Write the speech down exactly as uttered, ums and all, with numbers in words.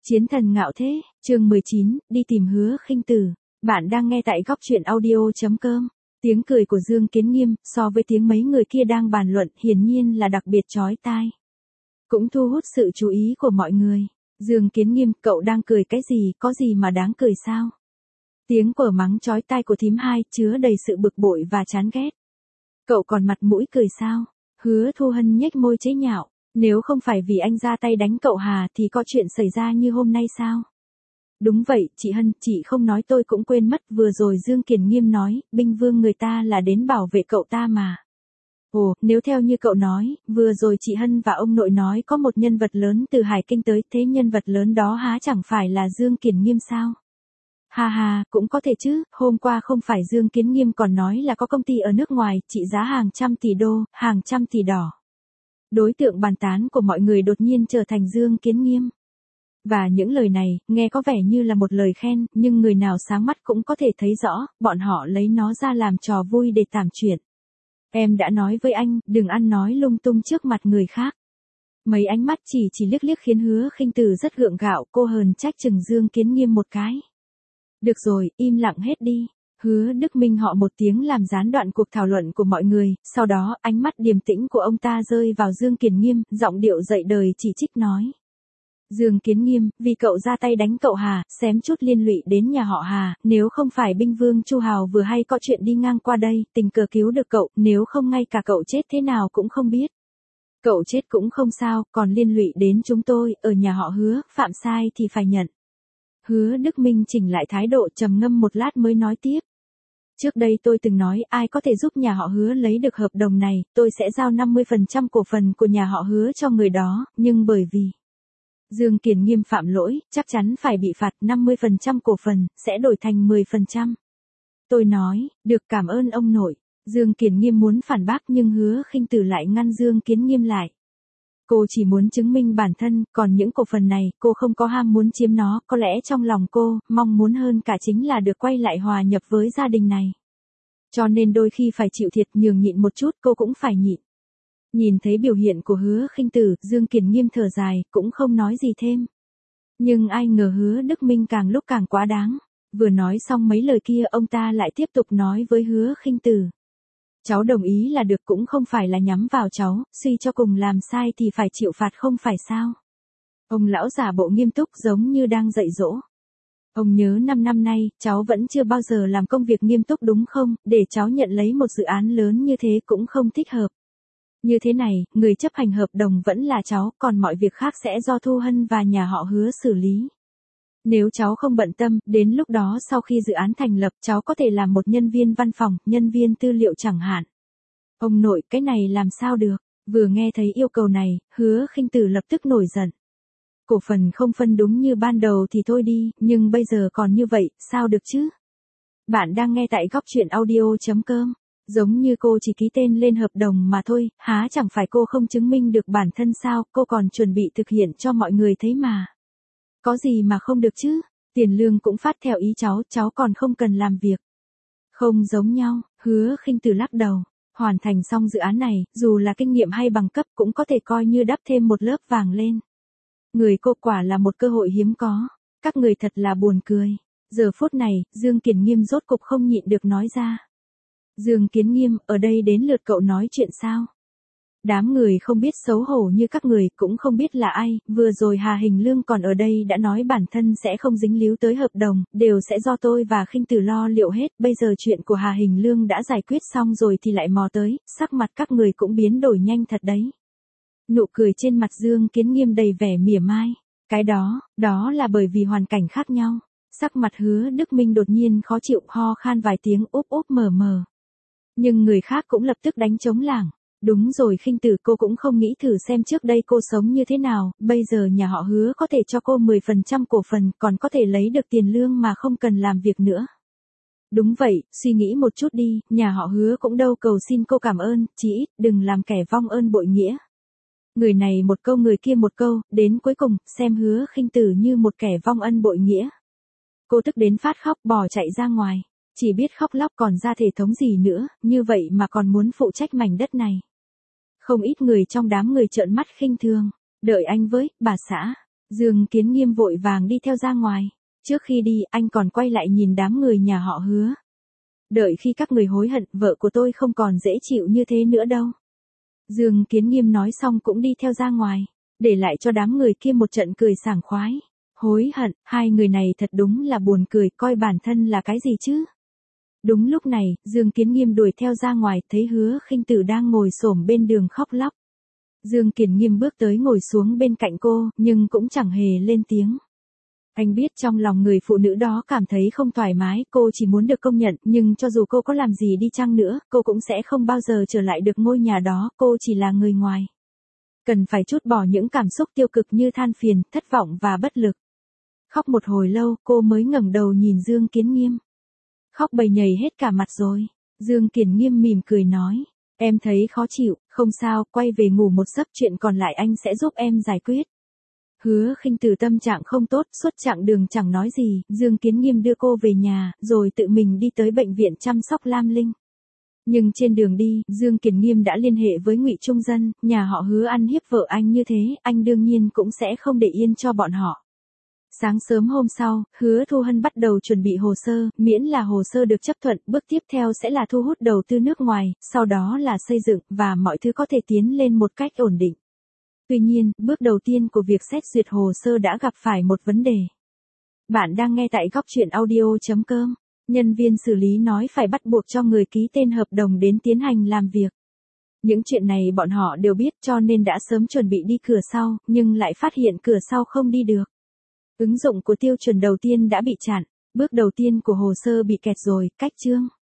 Chiến thần ngạo thế, chương mười chín, đi tìm Hứa Khinh Tử. Bạn đang nghe tại góc truyện audio chấm com. Tiếng cười của Dương Kiến Nghiêm, so với tiếng mấy người kia đang bàn luận, hiển nhiên là đặc biệt chói tai. Cũng thu hút sự chú ý của mọi người. Dương Kiến Nghiêm, cậu đang cười cái gì, có gì mà đáng cười sao? Tiếng của mắng chói tai của thím hai, chứa đầy sự bực bội và chán ghét. Cậu còn mặt mũi cười sao? Hứa Thu Hân nhếch môi chế nhạo. Nếu không phải vì anh ra tay đánh cậu Hà thì có chuyện xảy ra như hôm nay sao? Đúng vậy, chị Hân, chị không nói tôi cũng quên mất, vừa rồi Dương Kiến Nghiêm nói, binh vương người ta là đến bảo vệ cậu ta mà. Ồ, nếu theo như cậu nói, vừa rồi chị Hân và ông nội nói có một nhân vật lớn từ Hải Kinh tới, thế nhân vật lớn đó há chẳng phải là Dương Kiến Nghiêm sao? Ha ha, cũng có thể chứ, hôm qua không phải Dương Kiến Nghiêm còn nói là có công ty ở nước ngoài, trị giá hàng trăm tỷ đô, hàng trăm tỷ đỏ. Đối tượng bàn tán của mọi người đột nhiên trở thành Dương Kiến Nghiêm. Và những lời này, nghe có vẻ như là một lời khen, nhưng người nào sáng mắt cũng có thể thấy rõ, bọn họ lấy nó ra làm trò vui để tảm chuyện. Em đã nói với anh, đừng ăn nói lung tung trước mặt người khác. Mấy ánh mắt chỉ chỉ liếc liếc khiến Hứa Khinh Tử rất gượng gạo, cô hờn trách chừng Dương Kiến Nghiêm một cái. Được rồi, im lặng hết đi. Hứa Đức Minh họ một tiếng làm gián đoạn cuộc thảo luận của mọi người, sau đó ánh mắt điềm tĩnh của ông ta rơi vào Dương Kiến Nghiêm, giọng điệu dậy đời chỉ trích nói. Dương Kiến Nghiêm, vì cậu ra tay đánh cậu Hà, xém chút liên lụy đến nhà họ Hà, nếu không phải binh vương Chu Hào vừa hay có chuyện đi ngang qua đây, tình cờ cứu được cậu, nếu không ngay cả cậu chết thế nào cũng không biết. Cậu chết cũng không sao, còn liên lụy đến chúng tôi, ở nhà họ Hứa, phạm sai thì phải nhận. Hứa Đức Minh chỉnh lại thái độ, trầm ngâm một lát mới nói tiếp. Trước đây tôi từng nói ai có thể giúp nhà họ Hứa lấy được hợp đồng này, tôi sẽ giao năm mươi phần trăm cổ phần của nhà họ Hứa cho người đó, nhưng bởi vì Dương Kiến Nghiêm phạm lỗi, chắc chắn phải bị phạt năm mươi phần trăm cổ phần, sẽ đổi thành mười phần trăm. Tôi nói, được, cảm ơn ông nội. Dương Kiến Nghiêm muốn phản bác nhưng Hứa Khinh Tử lại ngăn Dương Kiến Nghiêm lại. Cô chỉ muốn chứng minh bản thân, còn những cổ phần này, cô không có ham muốn chiếm nó, có lẽ trong lòng cô, mong muốn hơn cả chính là được quay lại hòa nhập với gia đình này. Cho nên đôi khi phải chịu thiệt, nhường nhịn một chút, cô cũng phải nhịn. Nhìn thấy biểu hiện của Hứa Khinh Tử, Dương Kiến Nghiêm thở dài, cũng không nói gì thêm. Nhưng ai ngờ Hứa Đức Minh càng lúc càng quá đáng. Vừa nói xong mấy lời kia, ông ta lại tiếp tục nói với Hứa Khinh Tử. Cháu đồng ý là được, cũng không phải là nhắm vào cháu, suy cho cùng làm sai thì phải chịu phạt không phải sao. Ông lão giả bộ nghiêm túc giống như đang dạy dỗ. Ông nhớ năm năm nay, cháu vẫn chưa bao giờ làm công việc nghiêm túc đúng không, để cháu nhận lấy một dự án lớn như thế cũng không thích hợp. Như thế này, người chấp hành hợp đồng vẫn là cháu, còn mọi việc khác sẽ do Thu Hân và nhà họ Hứa xử lý. Nếu cháu không bận tâm, đến lúc đó sau khi dự án thành lập, cháu có thể làm một nhân viên văn phòng, nhân viên tư liệu chẳng hạn. Ông nội, cái này làm sao được? Vừa nghe thấy yêu cầu này, Hứa Khinh Tử lập tức nổi giận. Cổ phần không phân đúng như ban đầu thì thôi đi, nhưng bây giờ còn như vậy, sao được chứ? Bạn đang nghe tại góc truyện audio chấm com. Giống như cô chỉ ký tên lên hợp đồng mà thôi, há chẳng phải cô không chứng minh được bản thân sao, cô còn chuẩn bị thực hiện cho mọi người thấy mà. Có gì mà không được chứ, tiền lương cũng phát theo ý cháu, cháu còn không cần làm việc. Không giống nhau, Hứa Khinh Tử lắc đầu, hoàn thành xong dự án này, dù là kinh nghiệm hay bằng cấp cũng có thể coi như đắp thêm một lớp vàng lên. Người cô quả là một cơ hội hiếm có, các người thật là buồn cười. Giờ phút này, Dương Kiến Nghiêm rốt cục không nhịn được nói ra. Dương Kiến Nghiêm, ở đây đến lượt cậu nói chuyện sao? Đám người không biết xấu hổ như các người, cũng không biết là ai, vừa rồi Hà Hình Lương còn ở đây đã nói bản thân sẽ không dính líu tới hợp đồng, đều sẽ do tôi và Khinh Tử lo liệu hết, bây giờ chuyện của Hà Hình Lương đã giải quyết xong rồi thì lại mò tới, sắc mặt các người cũng biến đổi nhanh thật đấy. Nụ cười trên mặt Dương Kiến Nghiêm đầy vẻ mỉa mai, cái đó, đó là bởi vì hoàn cảnh khác nhau. Sắc mặt Hứa Đức Minh đột nhiên khó chịu, ho khan vài tiếng, úp úp mờ mờ. Nhưng người khác cũng lập tức đánh trống lảng. Đúng rồi Khinh Tử, cô cũng không nghĩ thử xem trước đây cô sống như thế nào, bây giờ nhà họ Hứa có thể cho cô mười phần trăm cổ phần, còn có thể lấy được tiền lương mà không cần làm việc nữa. Đúng vậy, suy nghĩ một chút đi, nhà họ Hứa cũng đâu cầu xin cô cảm ơn, chỉ ít đừng làm kẻ vong ơn bội nghĩa. Người này một câu người kia một câu, đến cuối cùng, xem Hứa Khinh Tử như một kẻ vong ân bội nghĩa. Cô tức đến phát khóc, bỏ chạy ra ngoài. Chỉ biết khóc lóc còn ra thể thống gì nữa, như vậy mà còn muốn phụ trách mảnh đất này. Không ít người trong đám người trợn mắt khinh thường, đợi anh với, bà xã. Dương Kiến Nghiêm vội vàng đi theo ra ngoài. Trước khi đi, anh còn quay lại nhìn đám người nhà họ Hứa. Đợi khi các người hối hận, vợ của tôi không còn dễ chịu như thế nữa đâu. Dương Kiến Nghiêm nói xong cũng đi theo ra ngoài, để lại cho đám người kia một trận cười sảng khoái. Hối hận, hai người này thật đúng là buồn cười, coi bản thân là cái gì chứ. Đúng lúc này, Dương Kiến Nghiêm đuổi theo ra ngoài, thấy Hứa Khinh Tử đang ngồi xổm bên đường khóc lóc. Dương Kiến Nghiêm bước tới ngồi xuống bên cạnh cô, nhưng cũng chẳng hề lên tiếng. Anh biết trong lòng người phụ nữ đó cảm thấy không thoải mái, cô chỉ muốn được công nhận, nhưng cho dù cô có làm gì đi chăng nữa, cô cũng sẽ không bao giờ trở lại được ngôi nhà đó, cô chỉ là người ngoài. Cần phải trút bỏ những cảm xúc tiêu cực như than phiền, thất vọng và bất lực. Khóc một hồi lâu, cô mới ngẩng đầu nhìn Dương Kiến Nghiêm. Khóc bầy nhầy hết cả mặt rồi. Dương Kiến Nghiêm mỉm cười nói. Em thấy khó chịu, không sao, quay về ngủ một giấc, chuyện còn lại anh sẽ giúp em giải quyết. Hứa Khinh Tử tâm trạng không tốt, suốt chặng đường chẳng nói gì, Dương Kiến Nghiêm đưa cô về nhà, rồi tự mình đi tới bệnh viện chăm sóc Lam Linh. Nhưng trên đường đi, Dương Kiến Nghiêm đã liên hệ với Ngụy Trung Dân, nhà họ Hứa ăn hiếp vợ anh như thế, anh đương nhiên cũng sẽ không để yên cho bọn họ. Sáng sớm hôm sau, Hứa Thu Hân bắt đầu chuẩn bị hồ sơ, miễn là hồ sơ được chấp thuận, bước tiếp theo sẽ là thu hút đầu tư nước ngoài, sau đó là xây dựng, và mọi thứ có thể tiến lên một cách ổn định. Tuy nhiên, bước đầu tiên của việc xét duyệt hồ sơ đã gặp phải một vấn đề. Bạn đang nghe tại góc truyện audio chấm com. Nhân viên xử lý nói phải bắt buộc cho người ký tên hợp đồng đến tiến hành làm việc. Những chuyện này bọn họ đều biết cho nên đã sớm chuẩn bị đi cửa sau, nhưng lại phát hiện cửa sau không đi được. Ứng dụng của tiêu chuẩn đầu tiên đã bị chặn, bước đầu tiên của hồ sơ bị kẹt rồi, cách chương.